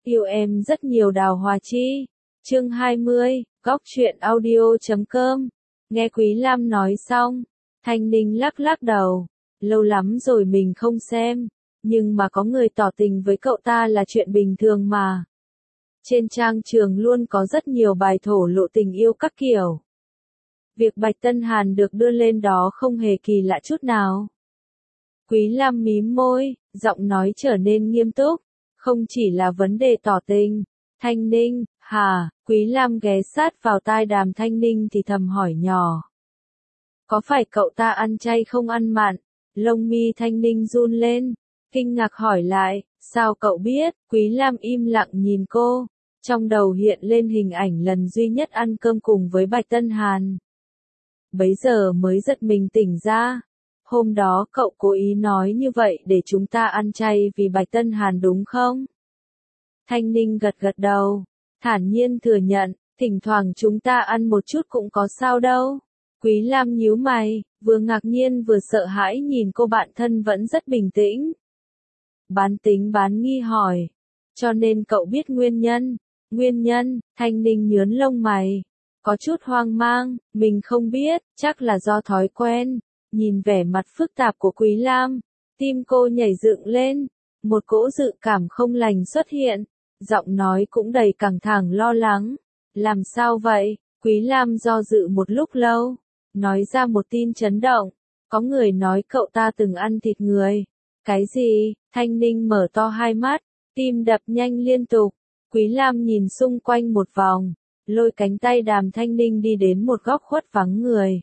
Yêu em rất nhiều Đào Hòa Chi. Chương 20, Góc truyện audio.com. Nghe Quý Lam nói xong, Thanh Ninh lắc lắc đầu. Lâu lắm rồi mình không xem, nhưng mà có người tỏ tình với cậu ta là chuyện bình thường mà. Trên trang trường luôn có rất nhiều bài thổ lộ tình yêu các kiểu. Việc Bạch Tân Hàn được đưa lên đó không hề kỳ lạ chút nào. Quý Lam mím môi, giọng nói trở nên nghiêm túc. Không chỉ là vấn đề tỏ tình. Thanh Ninh, hả? Quý Lam ghé sát vào tai Đàm Thanh Ninh thì thầm hỏi nhỏ. Có phải cậu ta ăn chay không ăn mặn? Lông mi Thanh Ninh run lên, kinh ngạc hỏi lại, sao cậu biết? Quý Lam im lặng nhìn cô, trong đầu hiện lên hình ảnh lần duy nhất ăn cơm cùng với Bạch Tân Hàn. Bấy giờ mới giật mình tỉnh ra. Hôm đó cậu cố ý nói như vậy để chúng ta ăn chay vì Bạch Tân Hàn đúng không? Thanh Ninh gật gật đầu, thản nhiên thừa nhận, thỉnh thoảng chúng ta ăn một chút cũng có sao đâu. Quý Lam nhíu mày, vừa ngạc nhiên vừa sợ hãi nhìn cô bạn thân vẫn rất bình tĩnh. Bán tính bán nghi hỏi, cho nên cậu biết nguyên nhân? Nguyên nhân? Thanh Ninh nhớn lông mày, có chút hoang mang, mình không biết, chắc là do thói quen. Nhìn vẻ mặt phức tạp của Quý Lam, tim cô nhảy dựng lên, một cỗ dự cảm không lành xuất hiện, giọng nói cũng đầy căng thẳng lo lắng. Làm sao vậy? Quý Lam do dự một lúc lâu, nói ra một tin chấn động, có người nói cậu ta từng ăn thịt người. Cái gì? Thanh Ninh mở to hai mắt, tim đập nhanh liên tục. Quý Lam nhìn xung quanh một vòng, lôi cánh tay Đàm Thanh Ninh đi đến một góc khuất vắng người.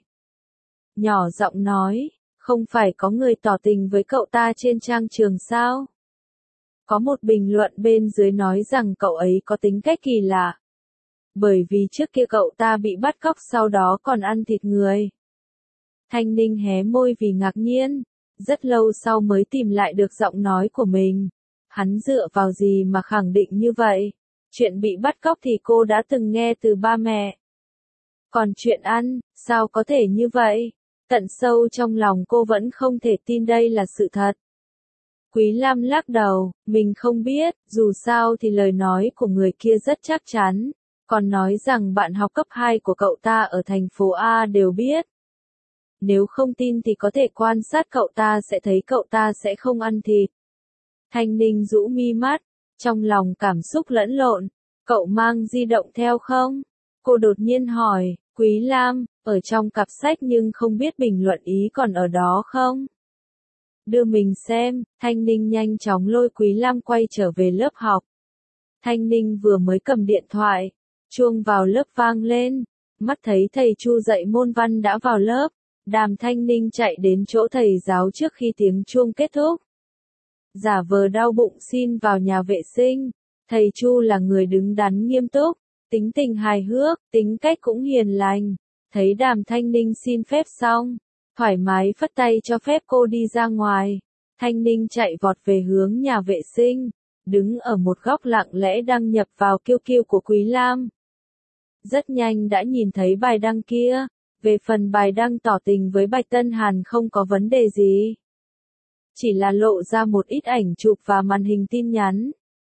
Nhỏ giọng nói, không phải có người tỏ tình với cậu ta trên trang trường sao? Có một bình luận bên dưới nói rằng cậu ấy có tính cách kỳ lạ. Bởi vì trước kia cậu ta bị bắt cóc sau đó còn ăn thịt người. Thanh Ninh hé môi vì ngạc nhiên, rất lâu sau mới tìm lại được giọng nói của mình. Hắn dựa vào gì mà khẳng định như vậy? Chuyện bị bắt cóc thì cô đã từng nghe từ ba mẹ. Còn chuyện ăn, sao có thể như vậy? Tận sâu trong lòng cô vẫn không thể tin đây là sự thật. Quý Lam lắc đầu, mình không biết, dù sao thì lời nói của người kia rất chắc chắn, còn nói rằng bạn học cấp 2 của cậu ta ở thành phố A đều biết. Nếu không tin thì có thể quan sát cậu ta sẽ thấy cậu ta sẽ không ăn thịt. Thanh Ninh rũ mi mắt, trong lòng cảm xúc lẫn lộn, cậu mang di động theo không? Cô đột nhiên hỏi, Quý Lam, ở trong cặp sách nhưng không biết bình luận ý còn ở đó không? Đưa mình xem. Thanh Ninh nhanh chóng lôi Quý Lam quay trở về lớp học. Thanh Ninh vừa mới cầm điện thoại, chuông vào lớp vang lên, mắt thấy thầy Chu dạy môn văn đã vào lớp, Đàm Thanh Ninh chạy đến chỗ thầy giáo trước khi tiếng chuông kết thúc. Giả vờ đau bụng xin vào nhà vệ sinh, thầy Chu là người đứng đắn nghiêm túc, tính tình hài hước, tính cách cũng hiền lành, thấy Đàm Thanh Ninh xin phép xong, thoải mái phất tay cho phép cô đi ra ngoài. Thanh Ninh chạy vọt về hướng nhà vệ sinh, đứng ở một góc lặng lẽ đăng nhập vào QQ của Quý Lam. Rất nhanh đã nhìn thấy bài đăng kia, về phần bài đăng tỏ tình với Bạch Tân Hàn không có vấn đề gì. Chỉ là lộ ra một ít ảnh chụp và màn hình tin nhắn.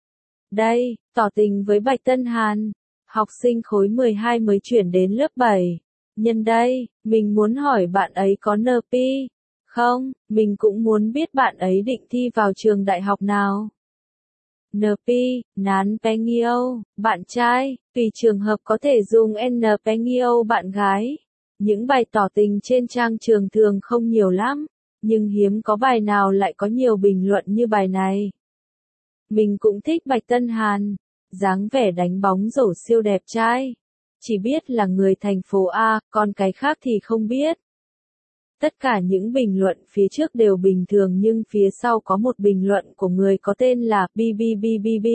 Đây, tỏ tình với Bạch Tân Hàn, học sinh khối 12 mới chuyển đến lớp 7. Nhân đây, mình muốn hỏi bạn ấy có NP không, mình cũng muốn biết bạn ấy định thi vào trường đại học nào. NP, Nán Pengio, bạn trai, tùy trường hợp có thể dùng N Pengio bạn gái. Những bài tỏ tình trên trang trường thường không nhiều lắm, nhưng hiếm có bài nào lại có nhiều bình luận như bài này. Mình cũng thích Bạch Tân Hàn, dáng vẻ đánh bóng rổ siêu đẹp trai. Chỉ biết là người thành phố A, còn cái khác thì không biết. Tất cả những bình luận phía trước đều bình thường nhưng phía sau có một bình luận của người có tên là BBBBB.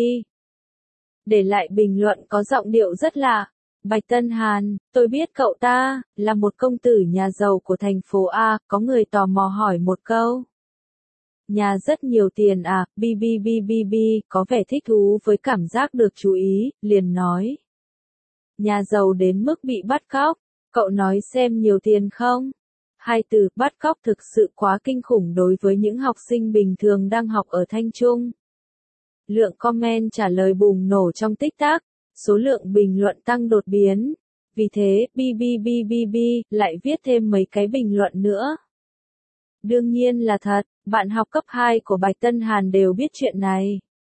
Để lại bình luận có giọng điệu rất lạ. Bạch Tân Hàn, tôi biết cậu ta, là một công tử nhà giàu của thành phố A, có người tò mò hỏi một câu. Nhà rất nhiều tiền à, BBBBB, có vẻ thích thú với cảm giác được chú ý, liền nói. Nhà giàu đến mức bị bắt cóc, cậu nói xem nhiều tiền không? Hai từ bắt cóc thực sự quá kinh khủng đối với những học sinh bình thường đang học ở Thanh Trung. Lượng comment trả lời bùng nổ trong tích tắc, số lượng bình luận tăng đột biến. Vì thế, BBBBB lại viết thêm mấy cái bình luận nữa. Đương nhiên là thật, bạn học cấp 2 của Bạch Tân Hàn đều biết chuyện này.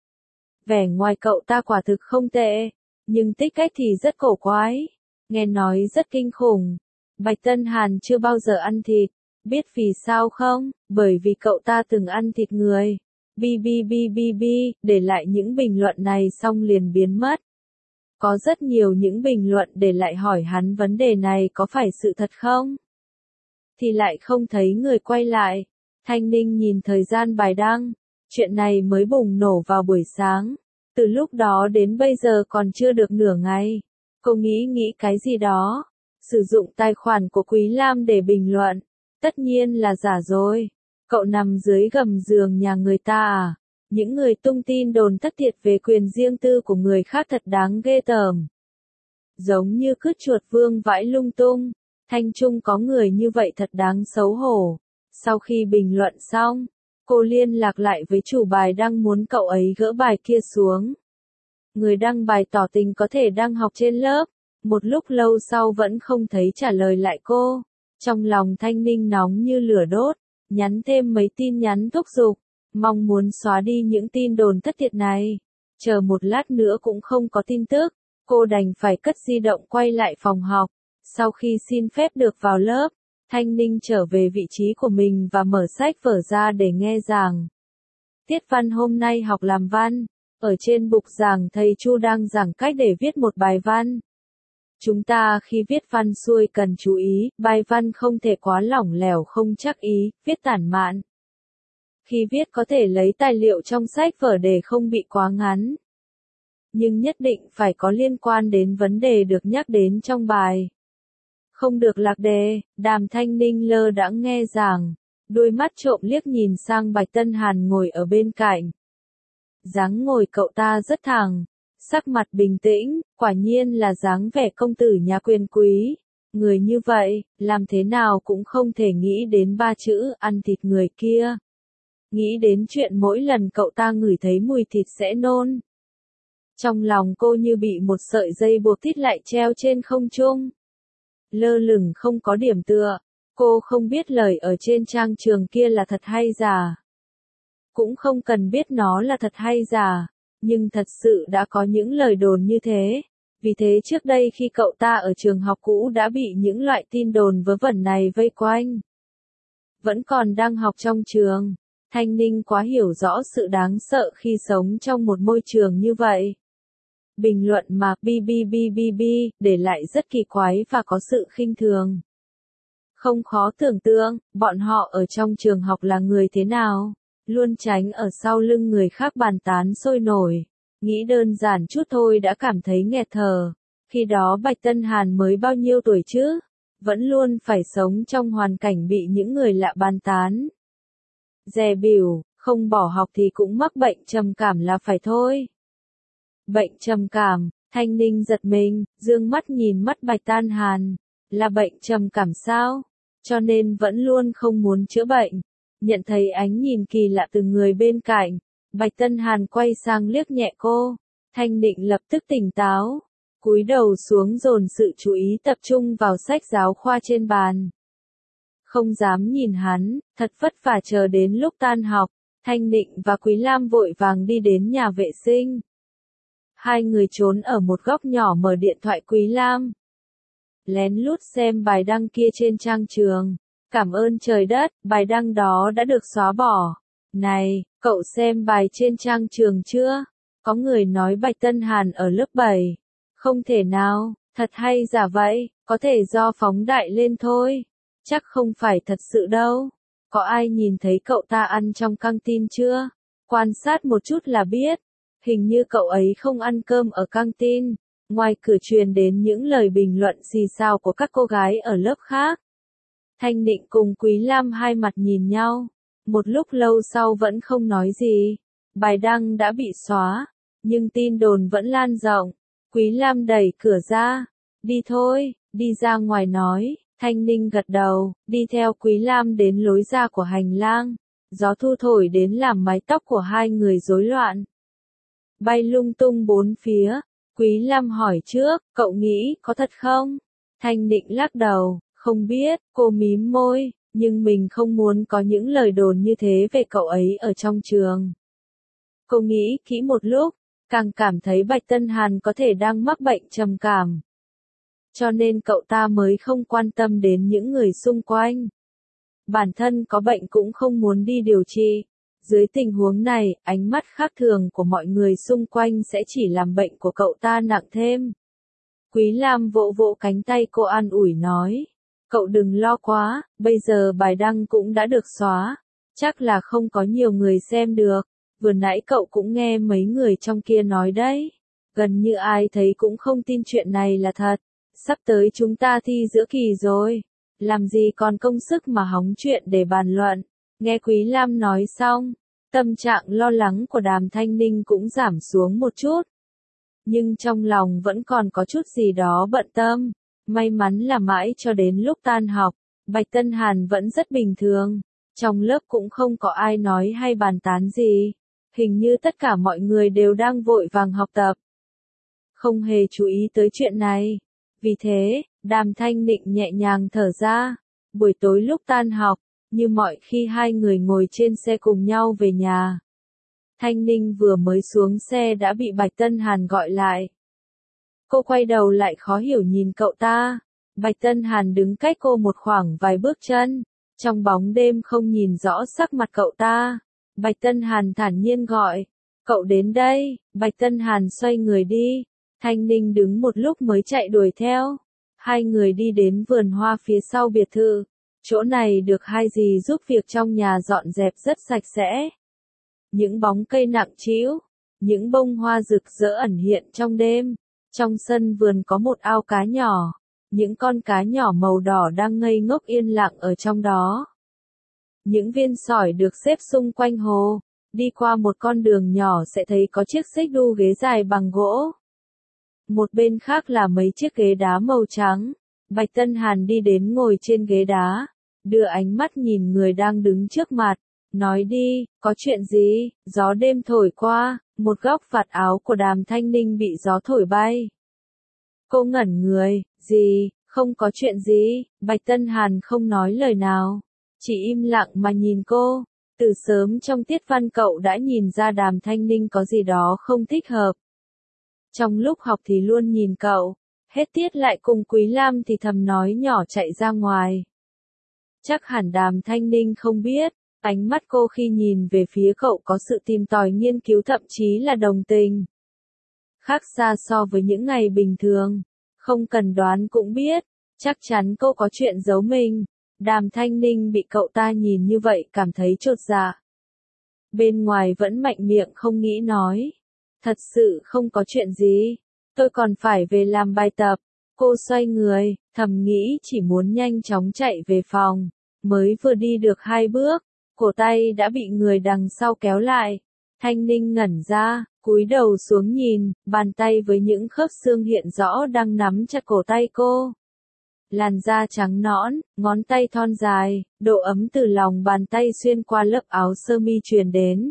Vẻ ngoài cậu ta quả thực không tệ, nhưng tích cách thì rất cổ quái. Nghe nói rất kinh khủng. Bạch Tân Hàn chưa bao giờ ăn thịt. Biết vì sao không? Bởi vì cậu ta từng ăn thịt người. BBBBB, để lại những bình luận này xong liền biến mất. Có rất nhiều những bình luận để lại hỏi hắn vấn đề này có phải sự thật không? Thì lại không thấy người quay lại. Thanh Ninh nhìn thời gian bài đăng. Chuyện này mới bùng nổ vào buổi sáng. Từ lúc đó đến bây giờ còn chưa được nửa ngày. Cô nghĩ cái gì đó. Sử dụng tài khoản của Quý Lam để bình luận. Tất nhiên là giả rồi. Cậu nằm dưới gầm giường nhà người ta à? Những người tung tin đồn thất thiệt về quyền riêng tư của người khác thật đáng ghê tởm. Giống như cứt chuột vương vãi lung tung. Thanh Trung có người như vậy thật đáng xấu hổ. Sau khi bình luận xong, cô liên lạc lại với chủ bài đăng muốn cậu ấy gỡ bài kia xuống. Người đăng bài tỏ tình có thể đang học trên lớp. Một lúc lâu sau vẫn không thấy trả lời lại cô. Trong lòng Thanh Ninh nóng như lửa đốt, nhắn thêm mấy tin nhắn thúc giục, mong muốn xóa đi những tin đồn thất thiệt này. Chờ một lát nữa cũng không có tin tức, cô đành phải cất di động quay lại phòng học. Sau khi xin phép được vào lớp, Thanh Ninh trở về vị trí của mình và mở sách vở ra để nghe giảng. Tiết văn hôm nay học làm văn, ở trên bục giảng thầy Chu đang giảng cách để viết một bài văn. Chúng ta khi viết văn xuôi cần chú ý, bài văn không thể quá lỏng lẻo không chắc ý, viết tản mạn. Khi viết có thể lấy tài liệu trong sách vở để không bị quá ngắn. Nhưng nhất định phải có liên quan đến vấn đề được nhắc đến trong bài. Không được lạc đề, Đàm Thanh Ninh lơ đãng nghe giảng, đôi mắt trộm liếc nhìn sang Bạch Tân Hàn ngồi ở bên cạnh. Dáng ngồi cậu ta rất thẳng, sắc mặt bình tĩnh, quả nhiên là dáng vẻ công tử nhà quyền quý. Người như vậy, làm thế nào cũng không thể nghĩ đến ba chữ ăn thịt người kia. Nghĩ đến chuyện mỗi lần cậu ta ngửi thấy mùi thịt sẽ nôn. Trong lòng cô như bị một sợi dây buộc thít lại treo trên không trung. Lơ lửng không có điểm tựa, cô không biết lời ở trên trang trường kia là thật hay giả. Cũng không cần biết nó là thật hay giả, nhưng thật sự đã có những lời đồn như thế. Vì thế trước đây khi cậu ta ở trường học cũ đã bị những loại tin đồn vớ vẩn này vây quanh. Vẫn còn đang học trong trường, Thanh Ninh quá hiểu rõ sự đáng sợ khi sống trong một môi trường như vậy. Bình luận mà BBBBB để lại rất kỳ quái và có sự khinh thường. Không khó tưởng tượng, bọn họ ở trong trường học là người thế nào, luôn tránh ở sau lưng người khác bàn tán sôi nổi. Nghĩ đơn giản chút thôi đã cảm thấy nghẹt thở. Khi đó Bạch Tân Hàn mới bao nhiêu tuổi chứ? Vẫn luôn phải sống trong hoàn cảnh bị những người lạ bàn tán. Dè bỉu, không bỏ học thì cũng mắc bệnh trầm cảm là phải thôi. Bệnh trầm cảm, Thanh Ninh giật mình, dương mắt nhìn mắt Bạch Tân Hàn. Là bệnh trầm cảm sao? Cho nên vẫn luôn không muốn chữa bệnh. Nhận thấy ánh nhìn kỳ lạ từ người bên cạnh, Bạch Tân Hàn quay sang liếc nhẹ cô. Thanh Định lập tức tỉnh táo, cúi đầu xuống dồn sự chú ý tập trung vào sách giáo khoa trên bàn. Không dám nhìn hắn, thật vất vả chờ đến lúc tan học, Thanh Định và Quý Lam vội vàng đi đến nhà vệ sinh. Hai người trốn ở một góc nhỏ mở điện thoại Quý Lam. Lén lút xem bài đăng kia trên trang trường. Cảm ơn trời đất, bài đăng đó đã được xóa bỏ. Này, cậu xem bài trên trang trường chưa? Có người nói Bạch Tân Hàn ở lớp 7. Không thể nào, thật hay giả vậy, có thể do phóng đại lên thôi. Chắc không phải thật sự đâu. Có ai nhìn thấy cậu ta ăn trong căng tin chưa? Quan sát một chút là biết. Hình như cậu ấy không ăn cơm ở căng tin. Ngoài cửa truyền đến những lời bình luận xì xào của các cô gái ở lớp khác. Thanh Định cùng Quý Lam hai mặt nhìn nhau. Một lúc lâu sau vẫn không nói gì. Bài đăng đã bị xóa, nhưng tin đồn vẫn lan rộng. Quý Lam đẩy cửa ra. Đi thôi, đi ra ngoài nói. Thanh Ninh gật đầu, đi theo Quý Lam đến lối ra của hành lang. Gió thu thổi đến làm mái tóc của hai người rối loạn. bay lung tung bốn phía. Quý Lam hỏi trước, cậu nghĩ có thật không? Thanh Định lắc đầu, không biết, cô mím môi, nhưng mình không muốn có những lời đồn như thế về cậu ấy ở trong trường. Cô nghĩ kỹ một lúc, càng cảm thấy Bạch Tân Hàn có thể đang mắc bệnh trầm cảm. Cho nên cậu ta mới không quan tâm đến những người xung quanh. Bản thân có bệnh cũng không muốn đi điều trị. Dưới tình huống này, ánh mắt khác thường của mọi người xung quanh sẽ chỉ làm bệnh của cậu ta nặng thêm. Quý Lam vỗ vỗ cánh tay cô an ủi nói. Cậu đừng lo quá, bây giờ bài đăng cũng đã được xóa. Chắc là không có nhiều người xem được. Vừa nãy cậu cũng nghe mấy người trong kia nói đấy. Gần như ai thấy cũng không tin chuyện này là thật. Sắp tới chúng ta thi giữa kỳ rồi. Làm gì còn công sức mà hóng chuyện để bàn luận. Nghe Quý Lam nói xong, tâm trạng lo lắng của Đàm Thanh Ninh cũng giảm xuống một chút. Nhưng trong lòng vẫn còn có chút gì đó bận tâm. May mắn là mãi cho đến lúc tan học, Bạch Tân Hàn vẫn rất bình thường. Trong lớp cũng không có ai nói hay bàn tán gì. Hình như tất cả mọi người đều đang vội vàng học tập. Không hề chú ý tới chuyện này. Vì thế, Đàm Thanh Ninh nhẹ nhàng thở ra. Buổi tối lúc tan học, như mọi khi hai người ngồi trên xe cùng nhau về nhà. Thanh Ninh vừa mới xuống xe đã bị Bạch Tân Hàn gọi lại. Cô quay đầu lại khó hiểu nhìn cậu ta. Bạch Tân Hàn đứng cách cô một khoảng vài bước chân. Trong bóng đêm không nhìn rõ sắc mặt cậu ta. Bạch Tân Hàn thản nhiên gọi. Cậu đến đây. Bạch Tân Hàn xoay người đi. Thanh Ninh đứng một lúc mới chạy đuổi theo. Hai người đi đến vườn hoa phía sau biệt thự. Chỗ này được hai dì giúp việc trong nhà dọn dẹp rất sạch sẽ. Những bóng cây nặng trĩu, những bông hoa rực rỡ ẩn hiện trong đêm. Trong sân vườn có một ao cá nhỏ. Những con cá nhỏ màu đỏ đang ngây ngốc yên lặng ở trong đó. Những viên sỏi được xếp xung quanh hồ. Đi qua một con đường nhỏ sẽ thấy có chiếc xích đu ghế dài bằng gỗ. Một bên khác là mấy chiếc ghế đá màu trắng. Bạch Tân Hàn đi đến ngồi trên ghế đá. Đưa ánh mắt nhìn người đang đứng trước mặt. Nói đi, có chuyện gì? Gió đêm thổi qua, một góc vạt áo của Đàm Thanh Ninh bị gió thổi bay. Cô ngẩn người, gì, không có chuyện gì, Bạch Tân Hàn không nói lời nào. Chỉ im lặng mà nhìn cô. Từ sớm trong tiết văn cậu đã nhìn ra Đàm Thanh Ninh có gì đó không thích hợp. Trong lúc học thì luôn nhìn cậu, hết tiết lại cùng Quý Lam thì thầm nói nhỏ chạy ra ngoài. Chắc hẳn Đàm Thanh Ninh không biết, ánh mắt cô khi nhìn về phía cậu có sự tìm tòi nghiên cứu thậm chí là đồng tình. Khác xa so với những ngày bình thường, không cần đoán cũng biết, chắc chắn cô có chuyện giấu mình. Đàm Thanh Ninh bị cậu ta nhìn như vậy cảm thấy chột dạ. Bên ngoài vẫn mạnh miệng không nghĩ nói. Thật sự không có chuyện gì, tôi còn phải về làm bài tập. Cô xoay người, thầm nghĩ chỉ muốn nhanh chóng chạy về phòng. Mới vừa đi được 2 bước, cổ tay đã bị người đằng sau kéo lại. Thanh Ninh ngẩn ra, cúi đầu xuống nhìn, bàn tay với những khớp xương hiện rõ đang nắm chặt cổ tay cô. Làn da trắng nõn, ngón tay thon dài, độ ấm từ lòng bàn tay xuyên qua lớp áo sơ mi truyền đến.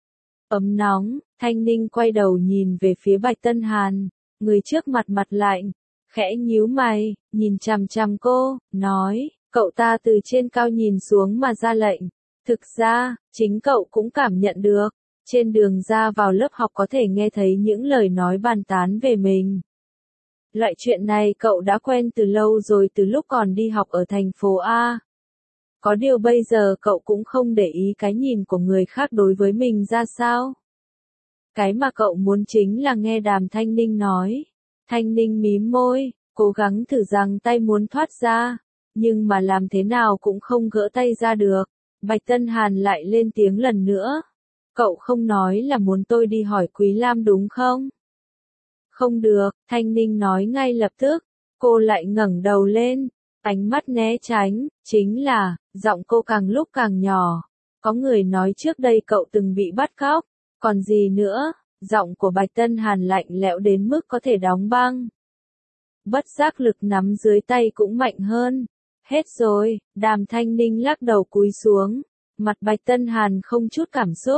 Ấm nóng, Thanh Ninh quay đầu nhìn về phía Bạch Tân Hàn, người trước mặt mặt lạnh, khẽ nhíu mày, nhìn chằm chằm cô, nói, cậu ta từ trên cao nhìn xuống mà ra lệnh. Thực ra, chính cậu cũng cảm nhận được, trên đường ra vào lớp học có thể nghe thấy những lời nói bàn tán về mình. Loại chuyện này cậu đã quen từ lâu rồi, từ lúc còn đi học ở thành phố A. Có điều bây giờ cậu cũng không để ý cái nhìn của người khác đối với mình ra sao. Cái mà cậu muốn chính là nghe Đàm Thanh Ninh nói. Thanh Ninh mím môi, cố gắng thử giằng tay muốn thoát ra, nhưng mà làm thế nào cũng không gỡ tay ra được. Bạch Tân Hàn lại lên tiếng lần nữa. Cậu không nói là muốn tôi đi hỏi Quý Lam đúng không? Không được, Thanh Ninh nói ngay lập tức. Cô lại ngẩng đầu lên, ánh mắt né tránh, chính là, giọng cô càng lúc càng nhỏ. Có người nói trước đây cậu từng bị bắt cóc, còn gì nữa? Giọng của Bạch Tân Hàn lạnh lẽo đến mức có thể đóng băng. Bất giác lực nắm dưới tay cũng mạnh hơn. Hết rồi, Đàm Thanh Ninh lắc đầu cúi xuống. Mặt Bạch Tân Hàn không chút cảm xúc.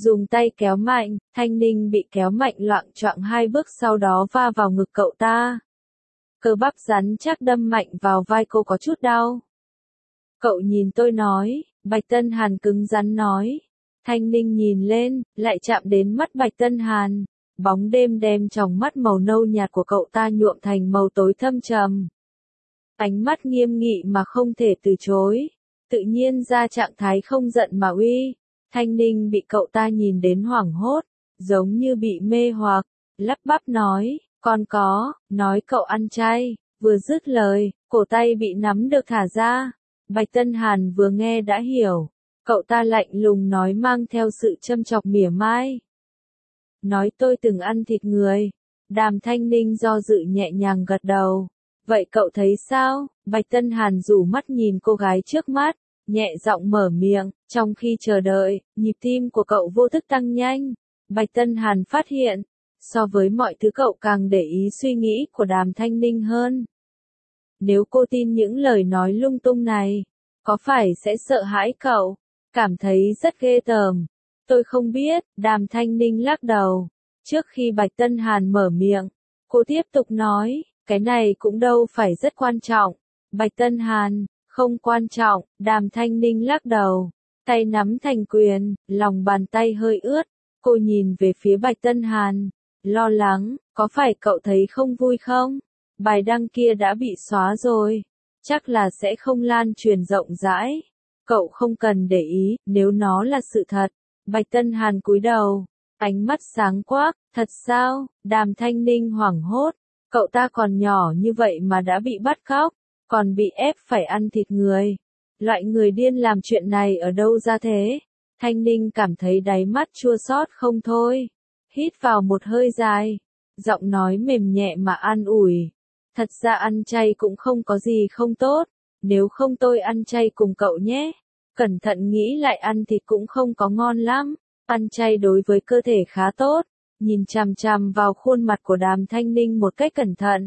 Dùng tay kéo mạnh, Thanh Ninh bị kéo mạnh loạng choạng 2 bước sau đó va vào ngực cậu ta. Cơ bắp rắn chắc đâm mạnh vào vai cô có chút đau. Cậu nhìn tôi nói, Bạch Tân Hàn cứng rắn nói. Thanh Ninh nhìn lên, lại chạm đến mắt Bạch Tân Hàn. Bóng đêm đem tròng mắt màu nâu nhạt của cậu ta nhuộm thành màu tối thâm trầm. Ánh mắt nghiêm nghị mà không thể từ chối. Tự nhiên ra trạng thái không giận mà uy. Thanh Ninh bị cậu ta nhìn đến hoảng hốt, giống như bị mê hoặc, lắp bắp nói, con có, nói cậu ăn chay, vừa dứt lời, cổ tay bị nắm được thả ra. Bạch Tân Hàn vừa nghe đã hiểu, cậu ta lạnh lùng nói mang theo sự châm chọc mỉa mai. Nói tôi từng ăn thịt người. Đàm Thanh Ninh do dự nhẹ nhàng gật đầu. Vậy cậu thấy sao? Bạch Tân Hàn rủ mắt nhìn cô gái trước mắt, nhẹ giọng mở miệng, trong khi chờ đợi, nhịp tim của cậu vô thức tăng nhanh. Bạch Tân Hàn phát hiện, so với mọi thứ cậu càng để ý suy nghĩ của Đàm Thanh Ninh hơn. Nếu cô tin những lời nói lung tung này, có phải sẽ sợ hãi cậu, cảm thấy rất ghê tởm? Tôi không biết, Đàm Thanh Ninh lắc đầu. Trước khi Bạch Tân Hàn mở miệng, cô tiếp tục nói, cái này cũng đâu phải rất quan trọng. Bạch Tân Hàn, không quan trọng, Đàm Thanh Ninh lắc đầu. Tay nắm thành quyền, lòng bàn tay hơi ướt. Cô nhìn về phía Bạch Tân Hàn, lo lắng, có phải cậu thấy không vui không? Bài đăng kia đã bị xóa rồi, chắc là sẽ không lan truyền rộng rãi. Cậu không cần để ý, nếu nó là sự thật. Bạch Tân Hàn cúi đầu, ánh mắt sáng quắc, thật sao? Đàm Thanh Ninh hoảng hốt, cậu ta còn nhỏ như vậy mà đã bị bắt cóc, còn bị ép phải ăn thịt người. Loại người điên làm chuyện này ở đâu ra thế? Thanh Ninh cảm thấy đáy mắt chua xót không thôi. Hít vào một hơi dài, giọng nói mềm nhẹ mà an ủi. Thật ra ăn chay cũng không có gì không tốt, nếu không tôi ăn chay cùng cậu nhé. Cẩn thận nghĩ lại ăn thịt cũng không có ngon lắm, ăn chay đối với cơ thể khá tốt. Nhìn chằm chằm vào khuôn mặt của Đàm Thanh Ninh một cách cẩn thận.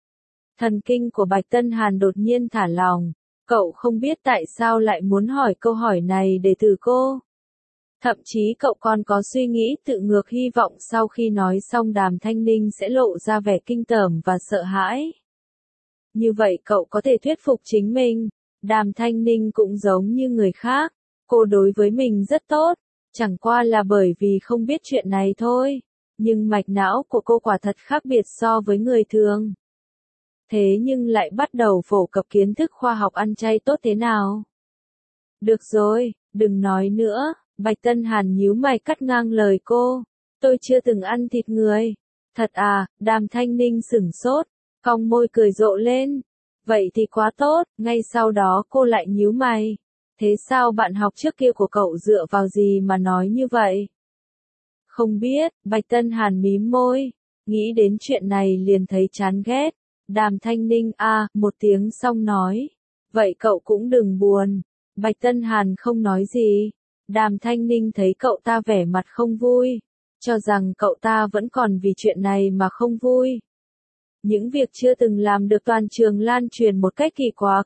Thần kinh của Bạch Tân Hàn đột nhiên thả lỏng, cậu không biết tại sao lại muốn hỏi câu hỏi này để từ cô. Thậm chí cậu còn có suy nghĩ tự ngược hy vọng sau khi nói xong Đàm Thanh Ninh sẽ lộ ra vẻ kinh tởm và sợ hãi. Như vậy cậu có thể thuyết phục chính mình. Đàm Thanh Ninh cũng giống như người khác, cô đối với mình rất tốt, chẳng qua là bởi vì không biết chuyện này thôi, nhưng mạch não của cô quả thật khác biệt so với người thường. Thế nhưng lại bắt đầu phổ cập kiến thức khoa học ăn chay tốt thế nào? Được rồi, đừng nói nữa, Bạch Tân Hàn nhíu mày cắt ngang lời cô, tôi chưa từng ăn thịt người. Thật à? Đàm Thanh Ninh sửng sốt, cong môi cười rộ lên. Vậy thì quá tốt, ngay sau đó cô lại nhíu mày. Thế sao bạn học trước kia của cậu dựa vào gì mà nói như vậy? Không biết, Bạch Tân Hàn mím môi, nghĩ đến chuyện này liền thấy chán ghét. Đàm Thanh Ninh một tiếng xong nói. Vậy cậu cũng đừng buồn. Bạch Tân Hàn không nói gì. Đàm Thanh Ninh thấy cậu ta vẻ mặt không vui, cho rằng cậu ta vẫn còn vì chuyện này mà không vui. Những việc chưa từng làm được toàn trường lan truyền một cách kỳ quặc.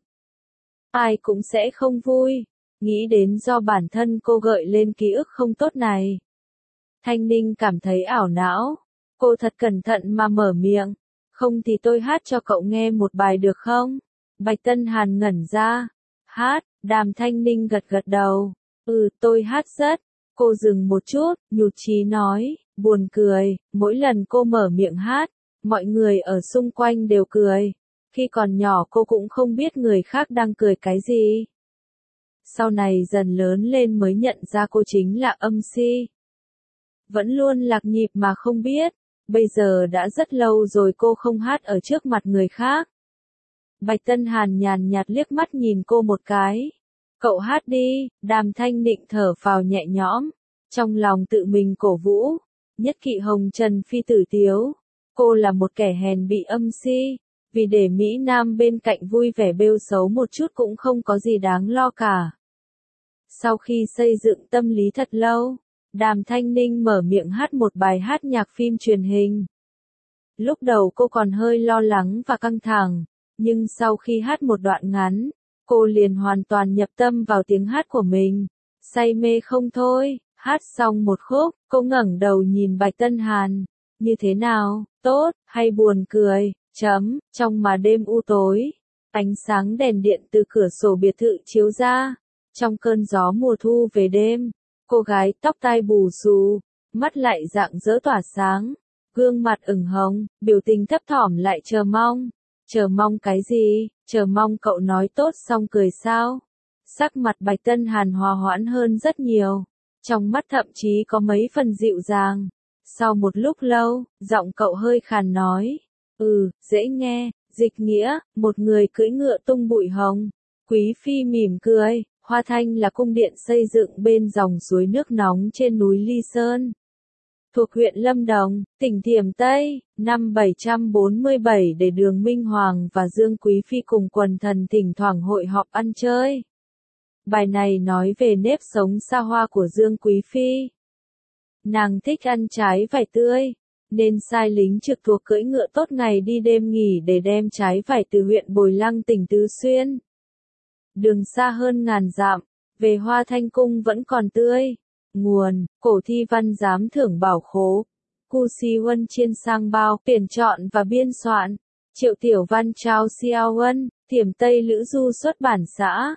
Ai cũng sẽ không vui, nghĩ đến do bản thân cô gợi lên ký ức không tốt này. Thanh Ninh cảm thấy ảo não, cô thật cẩn thận mà mở miệng, không thì tôi hát cho cậu nghe một bài được không? Bạch Tân Hàn ngẩn ra, hát, Đàm Thanh Ninh gật gật đầu, tôi hát rất. Cô dừng một chút, nhụt chí nói, buồn cười, mỗi lần cô mở miệng hát, mọi người ở xung quanh đều cười. Khi còn nhỏ cô cũng không biết người khác đang cười cái gì. Sau này dần lớn lên mới nhận ra cô chính là âm si. Vẫn luôn lạc nhịp mà không biết, bây giờ đã rất lâu rồi cô không hát ở trước mặt người khác. Bạch Tân Hàn nhàn nhạt liếc mắt nhìn cô một cái. Cậu hát đi, Đàm Thanh Ninh thở phào nhẹ nhõm, trong lòng tự mình cổ vũ. Nhất kỵ hồng trần phi tử tiếu. Cô là một kẻ hèn bị âm si, vì để Mỹ Nam bên cạnh vui vẻ bêu xấu một chút cũng không có gì đáng lo cả. Sau khi xây dựng tâm lý thật lâu, Đàm Thanh Ninh mở miệng hát một bài hát nhạc phim truyền hình. Lúc đầu cô còn hơi lo lắng và căng thẳng, nhưng sau khi hát một đoạn ngắn, cô liền hoàn toàn nhập tâm vào tiếng hát của mình, say mê không thôi. Hát xong một khúc, cô ngẩng đầu nhìn Bạch Tân Hàn. Như thế nào, tốt, hay buồn cười, trong mà đêm u tối. Ánh sáng đèn điện từ cửa sổ biệt thự chiếu ra. Trong cơn gió mùa thu về đêm, cô gái tóc tai bù xù, mắt lại rạng rỡ tỏa sáng. Gương mặt ửng hồng, biểu tình thấp thỏm lại chờ mong. Chờ mong cái gì? Chờ mong cậu nói tốt xong cười sao? Sắc mặt Bạch Tân Hàn hòa hoãn hơn rất nhiều. Trong mắt thậm chí có mấy phần dịu dàng. Sau một lúc lâu, giọng cậu hơi khàn nói. Dễ nghe, dịch nghĩa, một người cưỡi ngựa tung bụi hồng. Quý phi mỉm cười, Hoa Thanh là cung điện xây dựng bên dòng suối nước nóng trên núi Ly Sơn. Thuộc huyện Lâm Đồng, tỉnh Thiểm Tây, năm 747 để Đường Minh Hoàng và Dương Quý Phi cùng quần thần thỉnh thoảng hội họp ăn chơi. Bài này nói về nếp sống xa hoa của Dương Quý Phi. Nàng thích ăn trái vải tươi, nên sai lính trực thuộc cưỡi ngựa tốt ngày đi đêm nghỉ để đem trái vải từ huyện Bồi Lăng tỉnh Tứ Xuyên. Đường xa hơn ngàn dặm, về Hoa Thanh cung vẫn còn tươi. Nguồn, cổ thi văn giám thưởng bảo khố. Cu Si Huân chiên sang bao, tuyển chọn và biên soạn. Triệu Tiểu Văn Trao Xiao Huân, Thiểm Tây Lữ Du xuất bản xã.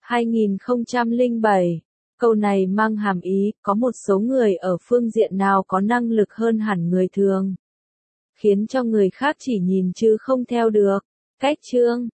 2007. Câu này mang hàm ý, có một số người ở phương diện nào có năng lực hơn hẳn người thường. Khiến cho người khác chỉ nhìn chứ không theo được. Cách chương